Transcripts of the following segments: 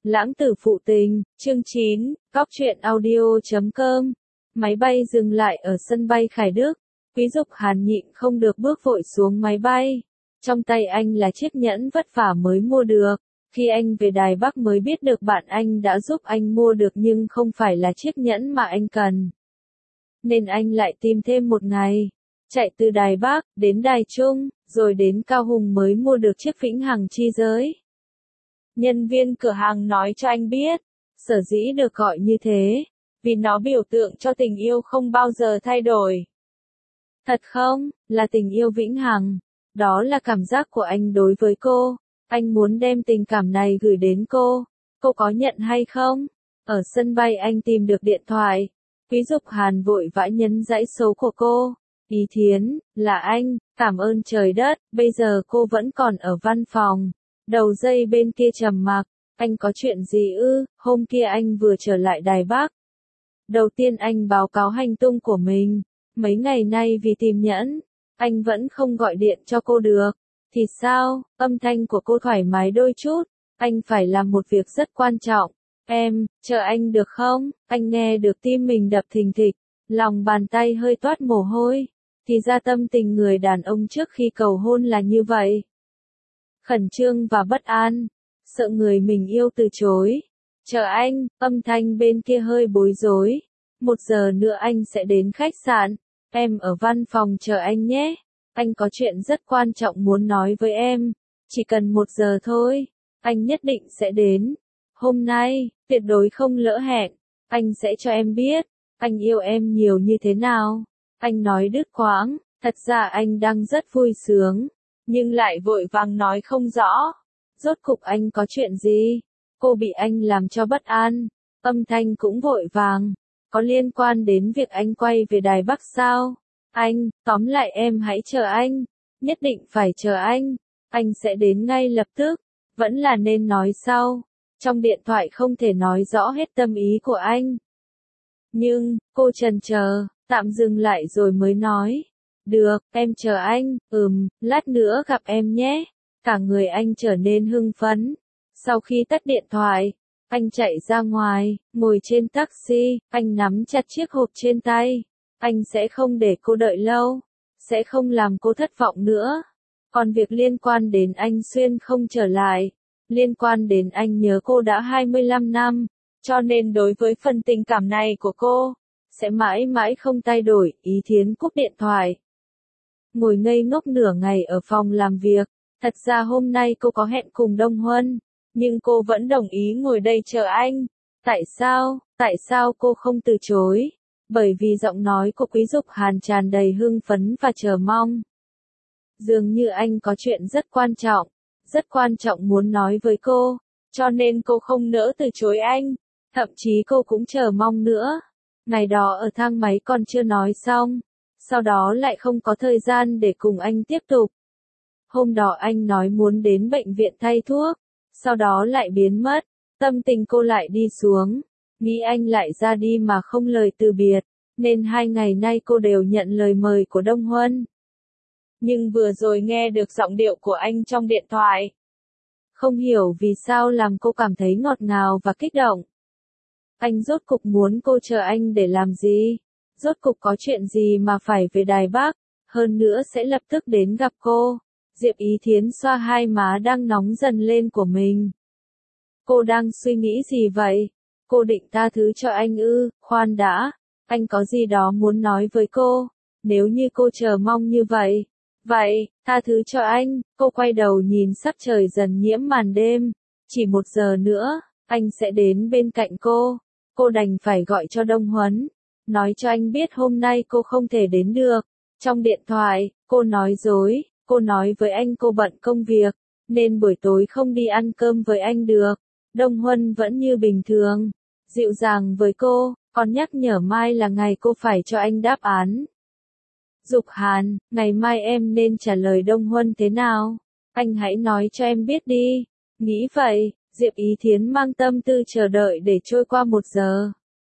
Lãng tử phụ tình, chương 9, Góc truyện audio.com. Máy bay dừng lại ở sân bay Khải Đức. Quý Dục Hàn nhịn không được bước vội xuống máy bay. Trong tay anh là chiếc nhẫn vất vả mới mua được. Khi anh về Đài Bắc mới biết được bạn anh đã giúp anh mua được nhưng không phải là chiếc nhẫn mà anh cần. Nên anh lại tìm thêm một ngày. Chạy từ Đài Bắc đến Đài Trung, rồi đến Cao Hùng mới mua được chiếc Vĩnh Hằng chi giới. Nhân viên cửa hàng nói cho anh biết, sở dĩ được gọi như thế, vì nó biểu tượng cho tình yêu không bao giờ thay đổi. Thật không, là tình yêu vĩnh hằng. Đó là cảm giác của anh đối với cô. Anh muốn đem tình cảm này gửi đến cô. Cô có nhận hay không? Ở sân bay anh tìm được điện thoại. Quý Dục Hàn vội vã nhấn dãy số của cô. Ý Thiến, là anh, cảm ơn trời đất, bây giờ cô vẫn còn ở văn phòng. Đầu dây bên kia trầm mặc, anh có chuyện gì ư? Hôm kia anh vừa trở lại Đài Bắc. Đầu tiên anh báo cáo hành tung của mình. Mấy ngày nay vì tìm nhẫn, anh vẫn không gọi điện cho cô được. Thì sao? Âm thanh của cô thoải mái đôi chút. Anh phải làm một việc rất quan trọng. Em, chờ anh được không? Anh nghe được tim mình đập thình thịch, lòng bàn tay hơi toát mồ hôi. Thì ra tâm tình người đàn ông trước khi cầu hôn là như vậy. Khẩn trương và bất an, sợ người mình yêu từ chối. Chờ anh, âm thanh bên kia hơi bối rối. 1 giờ nữa anh sẽ đến khách sạn. Em ở văn phòng chờ anh nhé. Anh có chuyện rất quan trọng muốn nói với em. Chỉ cần 1 giờ thôi. Anh nhất định sẽ đến. Hôm nay, tuyệt đối không lỡ hẹn. Anh sẽ cho em biết, anh yêu em nhiều như thế nào. Anh nói đứt quãng, thật ra anh đang rất vui sướng. Nhưng lại vội vàng nói không rõ. Rốt cục anh có chuyện gì? Cô bị anh làm cho bất an. Âm thanh cũng vội vàng. Có liên quan đến việc anh quay về Đài Bắc sao? Anh, tóm lại em hãy chờ anh. Nhất định phải chờ anh. Anh sẽ đến ngay lập tức. Vẫn là nên nói sau. Trong điện thoại không thể nói rõ hết tâm ý của anh. Nhưng, cô chần chờ, tạm dừng lại rồi mới nói. Được, em chờ anh, lát nữa gặp em nhé. Cả người anh trở nên hưng phấn. Sau khi tắt điện thoại, anh chạy ra ngoài, ngồi trên taxi, anh nắm chặt chiếc hộp trên tay. Anh sẽ không để cô đợi lâu, sẽ không làm cô thất vọng nữa. Còn việc liên quan đến anh Xuyên không trở lại, liên quan đến anh nhớ cô đã 25 năm, cho nên đối với phần tình cảm này của cô, sẽ mãi mãi không thay đổi. Ý Thiến cúp điện thoại. Ngồi ngây ngốc nửa ngày ở phòng làm việc, thật ra hôm nay cô có hẹn cùng Đông Huân, nhưng cô vẫn đồng ý ngồi đây chờ anh. Tại sao cô không từ chối? Bởi vì giọng nói của Quý Dục Hàn tràn đầy hưng phấn và chờ mong. Dường như anh có chuyện rất quan trọng muốn nói với cô, cho nên cô không nỡ từ chối anh. Thậm chí cô cũng chờ mong nữa. Ngày đó ở thang máy còn chưa nói xong. Sau đó lại không có thời gian để cùng anh tiếp tục. Hôm đó anh nói muốn đến bệnh viện thay thuốc, sau đó lại biến mất. Tâm tình cô lại đi xuống, nghĩ anh lại ra đi mà không lời từ biệt, nên 2 ngày nay cô đều nhận lời mời của Đông Huân. Nhưng vừa rồi nghe được giọng điệu của anh trong điện thoại. Không hiểu vì sao làm cô cảm thấy ngọt ngào và kích động. Anh rốt cục muốn cô chờ anh để làm gì? Rốt cục có chuyện gì mà phải về Đài Bắc, hơn nữa sẽ lập tức đến gặp cô. Diệp Ý Thiến xoa hai má đang nóng dần lên của mình. Cô đang suy nghĩ gì vậy? Cô định tha thứ cho anh ư? Khoan đã, anh có gì đó muốn nói với cô. Nếu như cô chờ mong như vậy, tha thứ cho anh. Cô quay đầu nhìn sắc trời dần nhiễm màn đêm. Chỉ 1 giờ nữa, anh sẽ đến bên cạnh cô. Cô đành phải gọi cho Đông Huấn, nói cho anh biết hôm nay cô không thể đến được. Trong điện thoại, cô nói dối, cô nói với anh cô bận công việc, nên buổi tối không đi ăn cơm với anh được. Đông Huân vẫn như bình thường, dịu dàng với cô, còn nhắc nhở mai là ngày cô phải cho anh đáp án. Dục Hàn, ngày mai em nên trả lời Đông Huân thế nào? Anh hãy nói cho em biết đi. Nghĩ vậy, Diệp Ý Thiến mang tâm tư chờ đợi để trôi qua 1 giờ.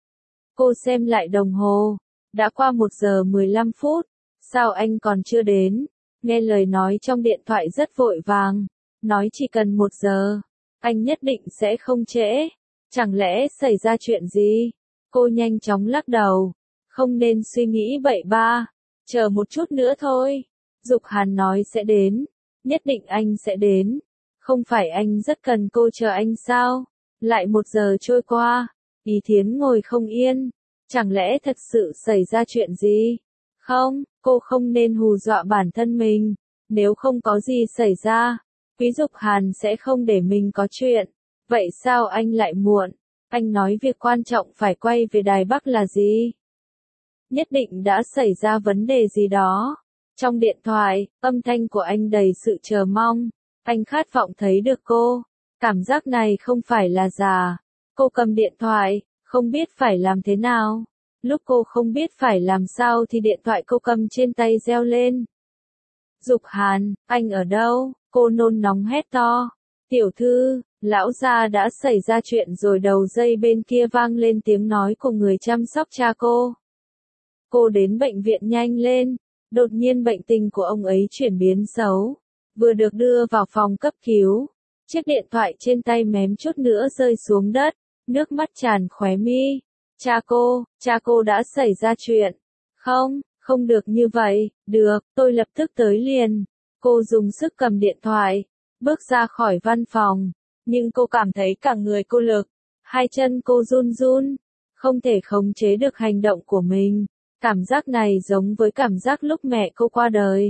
Cô xem lại đồng hồ, đã qua 1 giờ 15 phút, sao anh còn chưa đến? Nghe lời nói trong điện thoại rất vội vàng, nói chỉ cần 1 giờ. anh nhất định sẽ không trễ. Chẳng lẽ xảy ra chuyện gì? Cô nhanh chóng lắc đầu. Không nên suy nghĩ bậy ba. Chờ một chút nữa thôi. Dục Hàn nói sẽ đến. Nhất định anh sẽ đến. Không phải anh rất cần cô chờ anh sao? Lại 1 giờ trôi qua. Ý Thiến ngồi không yên. Chẳng lẽ thật sự xảy ra chuyện gì? Không, cô không nên hù dọa bản thân mình. Nếu không có gì xảy ra, Quý Dục Hàn sẽ không để mình có chuyện. Vậy sao anh lại muộn? Anh nói việc quan trọng phải quay về Đài Bắc là gì? Nhất định đã xảy ra vấn đề gì đó. Trong điện thoại, âm thanh của anh đầy sự chờ mong. Anh khát vọng thấy được cô. Cảm giác này không phải là giả. Cô cầm điện thoại, không biết phải làm thế nào. Lúc cô không biết phải làm sao thì điện thoại cô cầm trên tay reo lên. Dục Hàn, anh ở đâu? Cô nôn nóng hét to. Tiểu thư, lão gia đã xảy ra chuyện rồi. Đầu dây bên kia vang lên tiếng nói của người chăm sóc cha cô. Cô đến bệnh viện nhanh lên. Đột nhiên bệnh tình của ông ấy chuyển biến xấu. Vừa được đưa vào phòng cấp cứu. Chiếc điện thoại trên tay mém chút nữa rơi xuống đất. Nước mắt tràn khóe mi. Cha cô đã xảy ra chuyện. Không, không được như vậy. Được, tôi lập tức tới liền. Cô dùng sức cầm điện thoại. Bước ra khỏi văn phòng. Nhưng cô cảm thấy cả người cô lực. Hai chân cô run run. Không thể khống chế được hành động của mình. Cảm giác này giống với cảm giác lúc mẹ cô qua đời.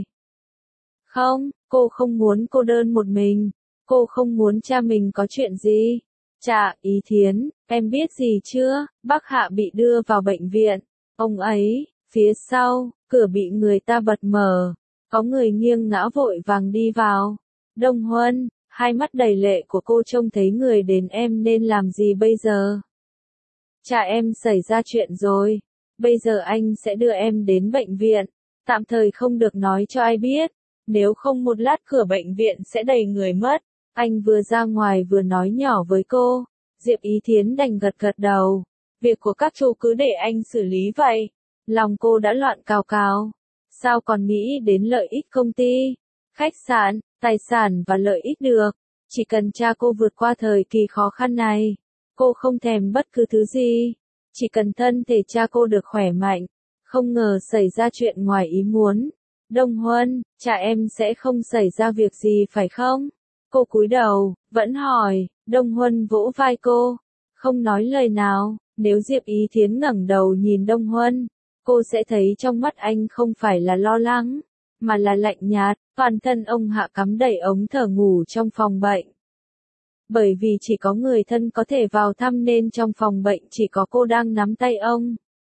Không, cô không muốn cô đơn một mình. Cô không muốn cha mình có chuyện gì. Cha, Ý Thiến, em biết gì chưa? Bác Hạ bị đưa vào bệnh viện. Ông ấy, phía sau, cửa bị người ta bật mở. Có người nghiêng ngã vội vàng đi vào. Đông Huân, hai mắt đầy lệ của cô trông thấy người đến em nên làm gì bây giờ? Cha em xảy ra chuyện rồi. Bây giờ anh sẽ đưa em đến bệnh viện. Tạm thời không được nói cho ai biết. Nếu không một lát cửa bệnh viện sẽ đầy người mất. Anh vừa ra ngoài vừa nói nhỏ với cô. Diệp Ý Thiến đành gật gật đầu. Việc của các chú cứ để anh xử lý vậy. Lòng cô đã loạn cào cào. Sao còn nghĩ đến lợi ích công ty, khách sạn, tài sản và lợi ích được. Chỉ cần cha cô vượt qua thời kỳ khó khăn này. Cô không thèm bất cứ thứ gì. Chỉ cần thân thể cha cô được khỏe mạnh. Không ngờ xảy ra chuyện ngoài ý muốn. Đông Huân, cha em sẽ không xảy ra việc gì phải không? Cô cúi đầu, vẫn hỏi. Đông Huân vỗ vai cô. Không nói lời nào. Nếu Diệp Ý Thiến ngẩng đầu nhìn Đông Huân, cô sẽ thấy trong mắt anh không phải là lo lắng, mà là lạnh nhạt. Toàn thân ông Hạ cắm đầy ống thở ngủ trong phòng bệnh. Bởi vì chỉ có người thân có thể vào thăm nên trong phòng bệnh chỉ có cô đang nắm tay ông.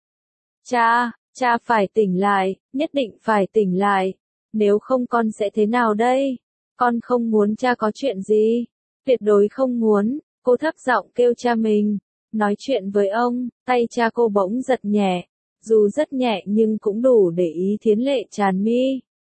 Cha phải tỉnh lại, nhất định phải tỉnh lại. Nếu không con sẽ thế nào đây? Con không muốn cha có chuyện gì. Tuyệt đối không muốn. Cô thấp giọng kêu cha mình. Nói chuyện với ông, tay cha cô bỗng giật nhẹ. Dù rất nhẹ nhưng cũng đủ để Ý Thiến lệ tràn mi.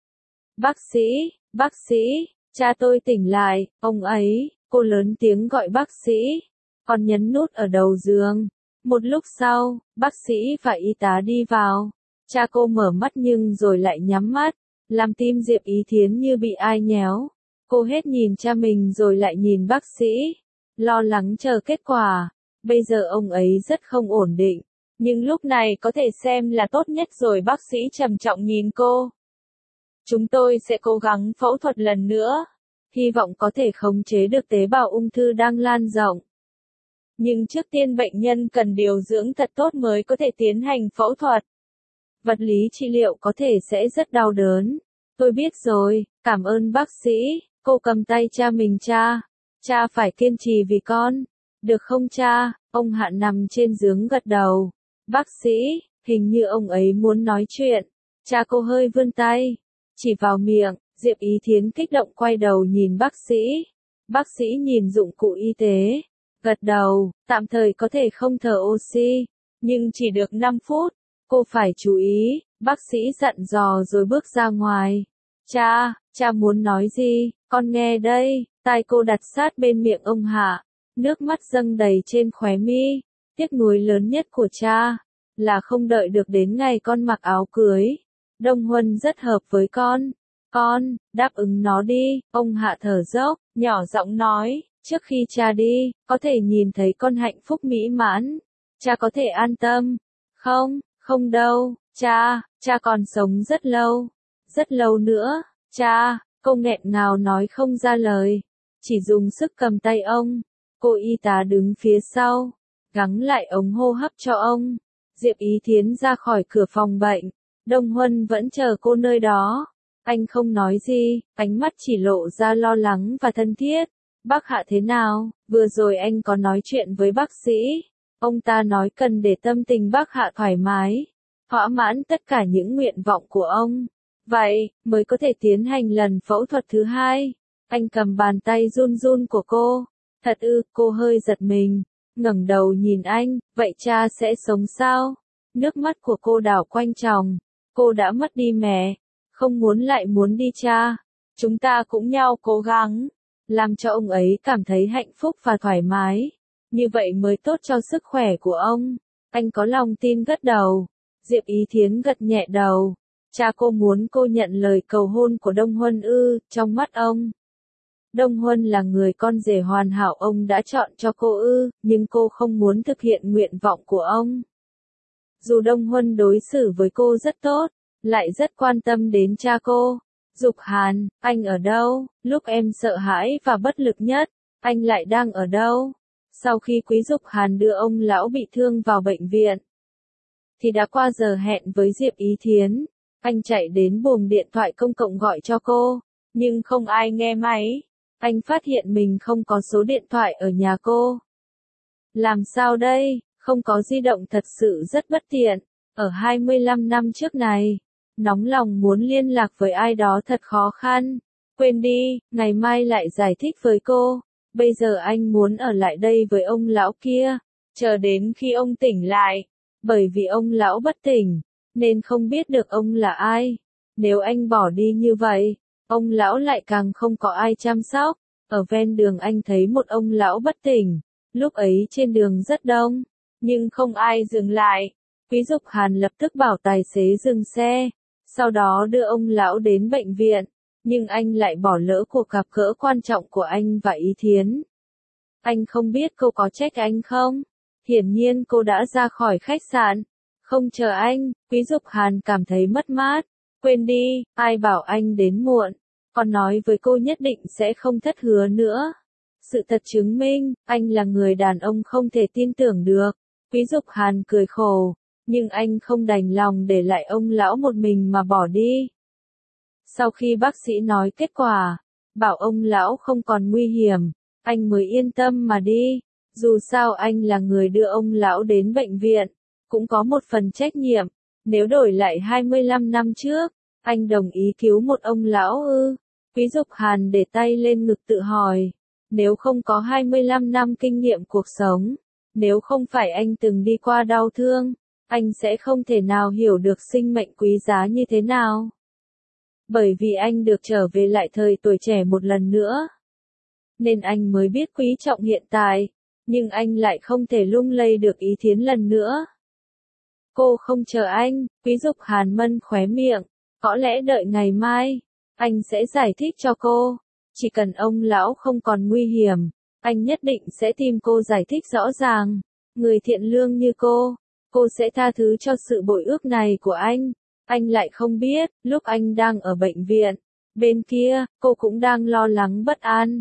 Bác sĩ, cha tôi tỉnh lại, ông ấy. Cô lớn tiếng gọi bác sĩ. Còn nhấn nút ở đầu giường. Một lúc sau, bác sĩ và y tá đi vào. Cha cô mở mắt nhưng rồi lại nhắm mắt. Làm tim Diệp Ý Thiến như bị ai nhéo. Cô hết nhìn cha mình rồi lại nhìn bác sĩ. Lo lắng chờ kết quả. Bây giờ ông ấy rất không ổn định. Nhưng lúc này có thể xem là tốt nhất rồi. Bác sĩ trầm trọng nhìn cô. Chúng tôi sẽ cố gắng phẫu thuật lần nữa. Hy vọng có thể khống chế được tế bào ung thư đang lan rộng. Nhưng trước tiên bệnh nhân cần điều dưỡng thật tốt mới có thể tiến hành phẫu thuật. Vật lý trị liệu có thể sẽ rất đau đớn. Tôi biết rồi, cảm ơn bác sĩ. Cô cầm tay cha mình. Cha phải kiên trì vì con. Được không cha? Ông Hạ nằm trên giường gật đầu. Bác sĩ, hình như ông ấy muốn nói chuyện. Cha cô hơi vươn tay. Chỉ vào miệng. Diệp Ý Thiến kích động quay đầu nhìn bác sĩ. Bác sĩ nhìn dụng cụ y tế. Gật đầu, tạm thời có thể không thở oxy. Nhưng chỉ được 5 phút. Cô phải chú ý. Bác sĩ dặn dò rồi bước ra ngoài. Cha muốn nói gì? Con nghe đây. Tai cô đặt sát bên miệng ông Hạ. Nước mắt dâng đầy trên khóe mi. Tiếc nuối lớn nhất của cha là không đợi được đến ngày con mặc áo cưới. Đông Huân rất hợp với con. Con, đáp ứng nó đi. Ông Hạ thở dốc, nhỏ giọng nói. Trước khi cha đi, có thể nhìn thấy con hạnh phúc mỹ mãn. Cha có thể an tâm. Không, không đâu, cha còn sống rất lâu nữa, cha, cô nghẹn ngào nói không ra lời, chỉ dùng sức cầm tay ông. Cô y tá đứng phía sau, gắng lại ống hô hấp cho ông. Diệp Ý Thiến ra khỏi cửa phòng bệnh, Đông Huân vẫn chờ cô nơi đó. Anh không nói gì, ánh mắt chỉ lộ ra lo lắng và thân thiết. Bác Hạ thế nào? Vừa rồi anh có nói chuyện với bác sĩ. Ông ta nói cần để tâm tình bác Hạ thoải mái, thỏa mãn tất cả những nguyện vọng của ông. Vậy, mới có thể tiến hành lần phẫu thuật thứ hai. Anh cầm bàn tay run run của cô. Thật ư, cô hơi giật mình, ngẩng đầu nhìn anh, vậy cha sẽ sống sao? Nước mắt của cô đảo quanh tròng. Cô đã mất đi mẹ, không muốn lại muốn đi cha. Chúng ta cũng nhau cố gắng, làm cho ông ấy cảm thấy hạnh phúc và thoải mái. Như vậy mới tốt cho sức khỏe của ông. Anh có lòng tin gật đầu. Diệp Ý Thiến gật nhẹ đầu. Cha cô muốn cô nhận lời cầu hôn của Đông Huân ư? Trong mắt ông, Đông Huân là người con rể hoàn hảo ông đã chọn cho cô ư? Nhưng cô không muốn thực hiện nguyện vọng của ông. Dù Đông Huân đối xử với cô rất tốt, lại rất quan tâm đến cha cô. Dục Hàn, anh ở đâu? Lúc em sợ hãi và bất lực nhất, anh lại đang ở đâu? Sau khi Quý Dục Hàn đưa ông lão bị thương vào bệnh viện, thì đã qua giờ hẹn với Diệp Ý Thiến. Anh chạy đến buồng điện thoại công cộng gọi cho cô, nhưng không ai nghe máy. Anh phát hiện mình không có số điện thoại ở nhà cô. Làm sao đây? Không có di động thật sự rất bất tiện. Ở 25 năm trước này, nóng lòng muốn liên lạc với ai đó thật khó khăn. Quên đi, ngày mai lại giải thích với cô. Bây giờ anh muốn ở lại đây với ông lão kia, chờ đến khi ông tỉnh lại. Bởi vì ông lão bất tỉnh, nên không biết được ông là ai. Nếu anh bỏ đi như vậy, ông lão lại càng không có ai chăm sóc. Ở ven đường anh thấy một ông lão bất tỉnh. Lúc ấy trên đường rất đông, nhưng không ai dừng lại. Quý Dục Hàn lập tức bảo tài xế dừng xe, sau đó đưa ông lão đến bệnh viện. Nhưng anh lại bỏ lỡ cuộc gặp gỡ quan trọng của anh và Ý Thiến. Anh không biết cô có trách anh không? Hiển nhiên cô đã ra khỏi khách sạn, không chờ anh. Quý Dục Hàn cảm thấy mất mát. Quên đi, ai bảo anh đến muộn, còn nói với cô nhất định sẽ không thất hứa nữa. Sự thật chứng minh, anh là người đàn ông không thể tin tưởng được. Quý Dục Hàn cười khổ, nhưng anh không đành lòng để lại ông lão một mình mà bỏ đi. Sau khi bác sĩ nói kết quả, bảo ông lão không còn nguy hiểm, anh mới yên tâm mà đi. Dù sao anh là người đưa ông lão đến bệnh viện, cũng có một phần trách nhiệm. Nếu đổi lại 25 năm trước, anh đồng ý cứu một ông lão ư? Quý Dục Hàn để tay lên ngực tự hỏi. Nếu không có 25 năm kinh nghiệm cuộc sống, nếu không phải anh từng đi qua đau thương, anh sẽ không thể nào hiểu được sinh mệnh quý giá như thế nào. Bởi vì anh được trở về lại thời tuổi trẻ một lần nữa, nên anh mới biết quý trọng hiện tại, nhưng anh lại không thể lung lay được Ý Thiến lần nữa. Cô không chờ anh. Quý Dục Hàn mân khóe miệng, có lẽ đợi ngày mai, anh sẽ giải thích cho cô. Chỉ cần ông lão không còn nguy hiểm, anh nhất định sẽ tìm cô giải thích rõ ràng. Người thiện lương như cô sẽ tha thứ cho sự bội ước này của anh. Anh lại không biết, lúc anh đang ở bệnh viện, bên kia, cô cũng đang lo lắng bất an.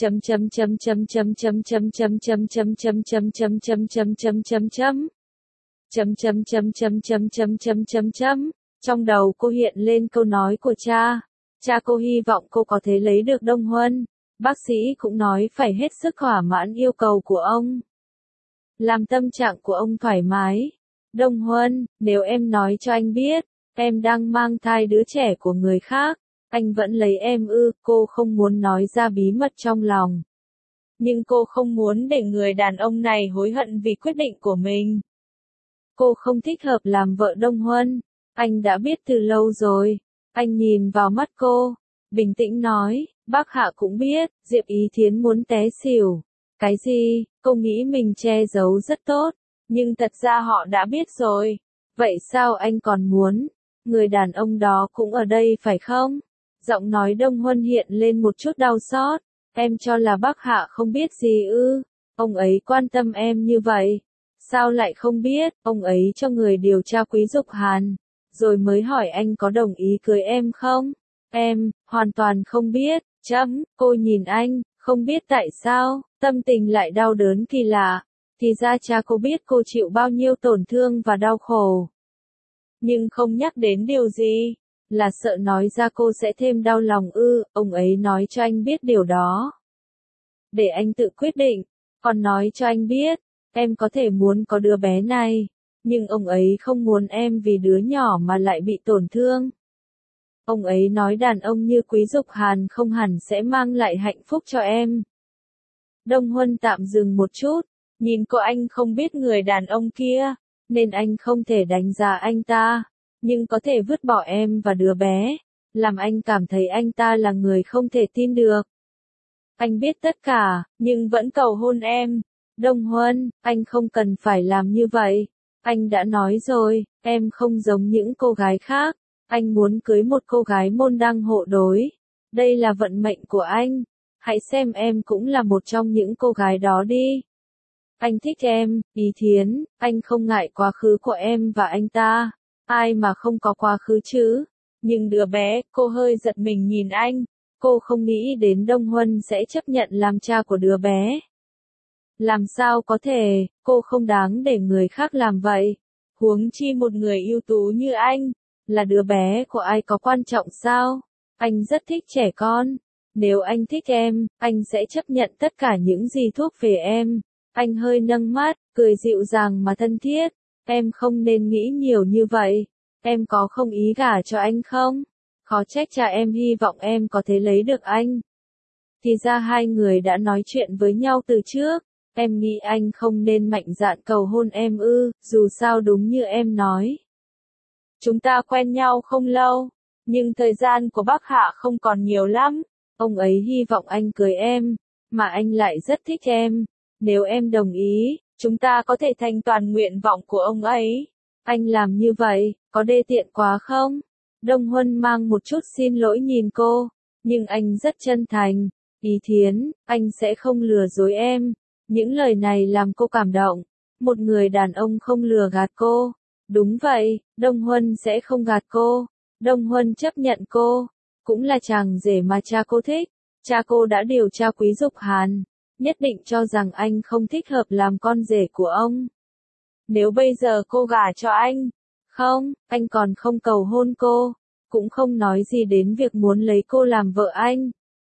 Trong đầu cô hiện lên câu nói của cha. Cha cô hy vọng cô có thể lấy được Đông Huân. Bác sĩ cũng nói phải hết sức thỏa mãn yêu cầu của ông, làm tâm trạng của ông thoải mái. Đông Huân, nếu em nói cho anh biết, em đang mang thai đứa trẻ của người khác, anh vẫn lấy em ư? Cô không muốn nói ra bí mật trong lòng, nhưng cô không muốn để người đàn ông này hối hận vì quyết định của mình. Cô không thích hợp làm vợ Đông Huân, anh đã biết từ lâu rồi. Anh nhìn vào mắt cô, bình tĩnh nói, bác Hạ cũng biết, Diệp Ý Thiến muốn té xỉu. Cái gì? Cô nghĩ mình che giấu rất tốt, nhưng thật ra họ đã biết rồi. Vậy sao anh còn muốn? Người đàn ông đó cũng ở đây phải không? Giọng nói Đông Huân hiện lên một chút đau xót. Em cho là bác Hạ không biết gì ư? Ông ấy quan tâm em như vậy. Sao lại không biết? Ông ấy cho người điều tra Quý Dục Hàn, rồi mới hỏi anh có đồng ý cưới em không? Em, hoàn toàn không biết. Cô nhìn anh, không biết tại sao, tâm tình lại đau đớn kỳ lạ. Thì ra cha cô biết cô chịu bao nhiêu tổn thương và đau khổ. Nhưng không nhắc đến điều gì, là sợ nói ra cô sẽ thêm đau lòng ư? Ông ấy nói cho anh biết điều đó, để anh tự quyết định. Còn nói cho anh biết, em có thể muốn có đứa bé này, nhưng ông ấy không muốn em vì đứa nhỏ mà lại bị tổn thương. Ông ấy nói đàn ông như Quý Dục Hàn không hẳn sẽ mang lại hạnh phúc cho em. Đông Huân tạm dừng một chút, nhìn cô. Anh không biết người đàn ông kia, nên anh không thể đánh giá anh ta, nhưng có thể vứt bỏ em và đứa bé, làm anh cảm thấy anh ta là người không thể tin được. Anh biết tất cả, nhưng vẫn cầu hôn em. Đông Huân, anh không cần phải làm như vậy. Anh đã nói rồi, em không giống những cô gái khác. Anh muốn cưới một cô gái môn đăng hộ đối. Đây là vận mệnh của anh. Hãy xem em cũng là một trong những cô gái đó đi. Anh thích em, Ý Thiến, anh không ngại quá khứ của em và anh ta. Ai mà không có quá khứ chứ? Nhưng đứa bé, cô hơi giật mình nhìn anh. Cô không nghĩ đến Đông Huân sẽ chấp nhận làm cha của đứa bé. Làm sao có thể, cô không đáng để người khác làm vậy. Huống chi một người ưu tú như anh, là đứa bé của ai có quan trọng sao? Anh rất thích trẻ con. Nếu anh thích em, anh sẽ chấp nhận tất cả những gì thuộc về em. Anh hơi nâng mắt, cười dịu dàng mà thân thiết. Em không nên nghĩ nhiều như vậy. Em có không ý gả cho anh không? Khó trách cha em hy vọng em có thể lấy được anh. Thì ra hai người đã nói chuyện với nhau từ trước. Em nghĩ anh không nên mạnh dạn cầu hôn em ư? Dù sao đúng như em nói, chúng ta quen nhau không lâu, nhưng thời gian của bác Hạ không còn nhiều lắm. Ông ấy hy vọng anh cưới em, mà anh lại rất thích em. Nếu em đồng ý, chúng ta có thể thành toàn nguyện vọng của ông ấy. Anh làm như vậy, có đê tiện quá không? Đông Huân mang một chút xin lỗi nhìn cô, nhưng anh rất chân thành. Ý Thiến, anh sẽ không lừa dối em. Những lời này làm cô cảm động. Một người đàn ông không lừa gạt cô. Đúng vậy, Đông Huân sẽ không gạt cô. Đông Huân chấp nhận cô. Cũng là chàng rể mà cha cô thích. Cha cô đã điều tra Quý Dục Hàn, nhất định cho rằng anh không thích hợp làm con rể của ông. Nếu bây giờ cô gả cho anh, không, anh còn không cầu hôn cô, cũng không nói gì đến việc muốn lấy cô làm vợ anh.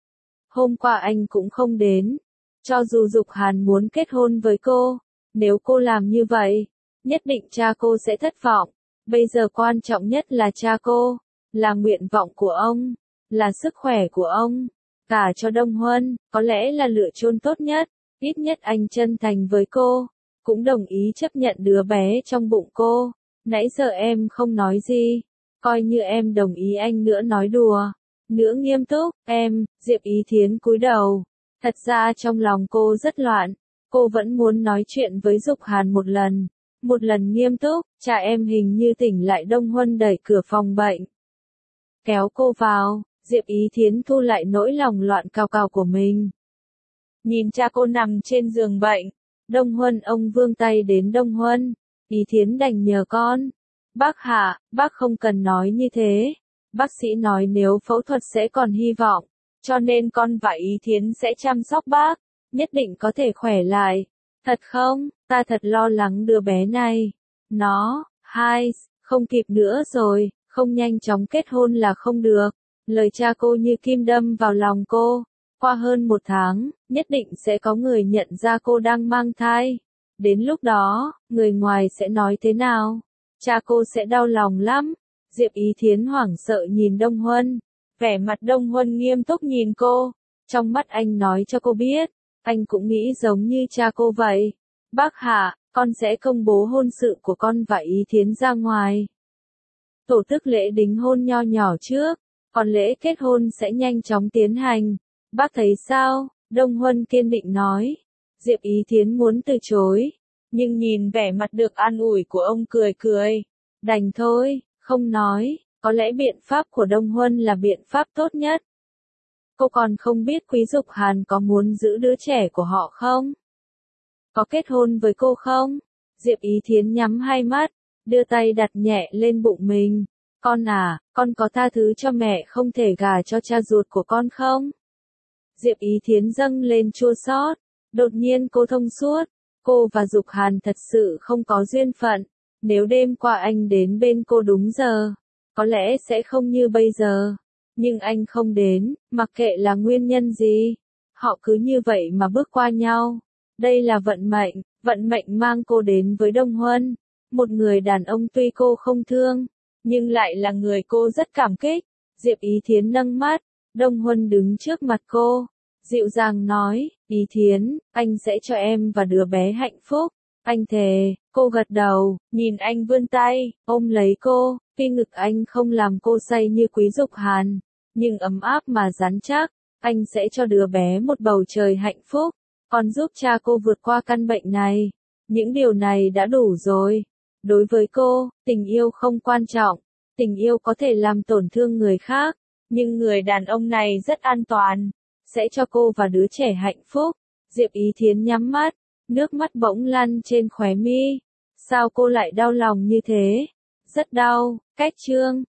Hôm qua anh cũng không đến. Cho dù Dục Hàn muốn kết hôn với cô, nếu cô làm như vậy, nhất định cha cô sẽ thất vọng. Bây giờ quan trọng nhất là cha cô, là nguyện vọng của ông, là sức khỏe của ông. Cả cho Đông Huân, có lẽ là lựa chọn tốt nhất. Ít nhất anh chân thành với cô, cũng đồng ý chấp nhận đứa bé trong bụng cô. Nãy giờ em không nói gì, coi như em đồng ý. Anh nữa nói đùa, nữa nghiêm túc. Em, Diệp Ý Thiến cúi đầu. Thật ra trong lòng cô rất loạn, cô vẫn muốn nói chuyện với Dục Hàn một lần nghiêm túc. Cha em hình như tỉnh lại. Đông Huân đẩy cửa phòng bệnh, kéo cô vào. Diệp Ý Thiến thu lại nỗi lòng loạn cào cào của mình. Nhìn cha cô nằm trên giường bệnh, Đông Huân ông vươn tay đến Đông Huân. Ý Thiến đành nhờ con. Bác Hạ, bác không cần nói như thế. Bác sĩ nói nếu phẫu thuật sẽ còn hy vọng, cho nên con và Ý Thiến sẽ chăm sóc bác, nhất định có thể khỏe lại. Thật không? Ta thật lo lắng đứa bé này. Nó, không kịp nữa rồi, không nhanh chóng kết hôn là không được. Lời cha cô như kim đâm vào lòng cô. Qua hơn 1 tháng, nhất định sẽ có người nhận ra cô đang mang thai. Đến lúc đó, người ngoài sẽ nói thế nào? Cha cô sẽ đau lòng lắm. Diệp Ý Thiến hoảng sợ nhìn Đông Huân. Vẻ mặt Đông Huân nghiêm túc nhìn cô. Trong mắt anh nói cho cô biết, anh cũng nghĩ giống như cha cô vậy. Bác Hạ, con sẽ công bố hôn sự của con và Ý Thiến ra ngoài. Tổ chức lễ đính hôn nho nhỏ trước, còn lễ kết hôn sẽ nhanh chóng tiến hành. Bác thấy sao? Đông Huân kiên định nói. Diệp Ý Thiến muốn từ chối, nhưng nhìn vẻ mặt được an ủi của ông cười cười. Đành thôi, không nói. Có lẽ biện pháp của Đông Huân là biện pháp tốt nhất. Cô còn không biết Quý Dục Hàn có muốn giữ đứa trẻ của họ không? Có kết hôn với cô không? Diệp Ý Thiến nhắm hai mắt, đưa tay đặt nhẹ lên bụng mình. Con à, con có tha thứ cho mẹ không thể gả cho cha ruột của con không? Diệp Ý Thiến dâng lên chua xót. Đột nhiên cô thông suốt. Cô và Dục Hàn thật sự không có duyên phận. Nếu đêm qua anh đến bên cô đúng giờ, có lẽ sẽ không như bây giờ. Nhưng anh không đến, mặc kệ là nguyên nhân gì. Họ cứ như vậy mà bước qua nhau. Đây là vận mệnh mang cô đến với Đông Huân. Một người đàn ông tuy cô không thương, nhưng lại là người cô rất cảm kích. Diệp Ý Thiến nâng mắt, Đông Huân đứng trước mặt cô, dịu dàng nói, Ý Thiến, anh sẽ cho em và đứa bé hạnh phúc. Anh thề. Cô gật đầu, nhìn anh vươn tay, ôm lấy cô, tuy ngực anh không làm cô say như Quý Dục Hàn, nhưng ấm áp mà rắn chắc. Anh sẽ cho đứa bé một bầu trời hạnh phúc, còn giúp cha cô vượt qua căn bệnh này. Những điều này đã đủ rồi. Đối với cô, tình yêu không quan trọng. Tình yêu có thể làm tổn thương người khác, nhưng người đàn ông này rất an toàn, sẽ cho cô và đứa trẻ hạnh phúc. Diệp Ý Thiến nhắm mắt, nước mắt bỗng lăn trên khóe mi. Sao cô lại đau lòng như thế? Rất đau. Cách chương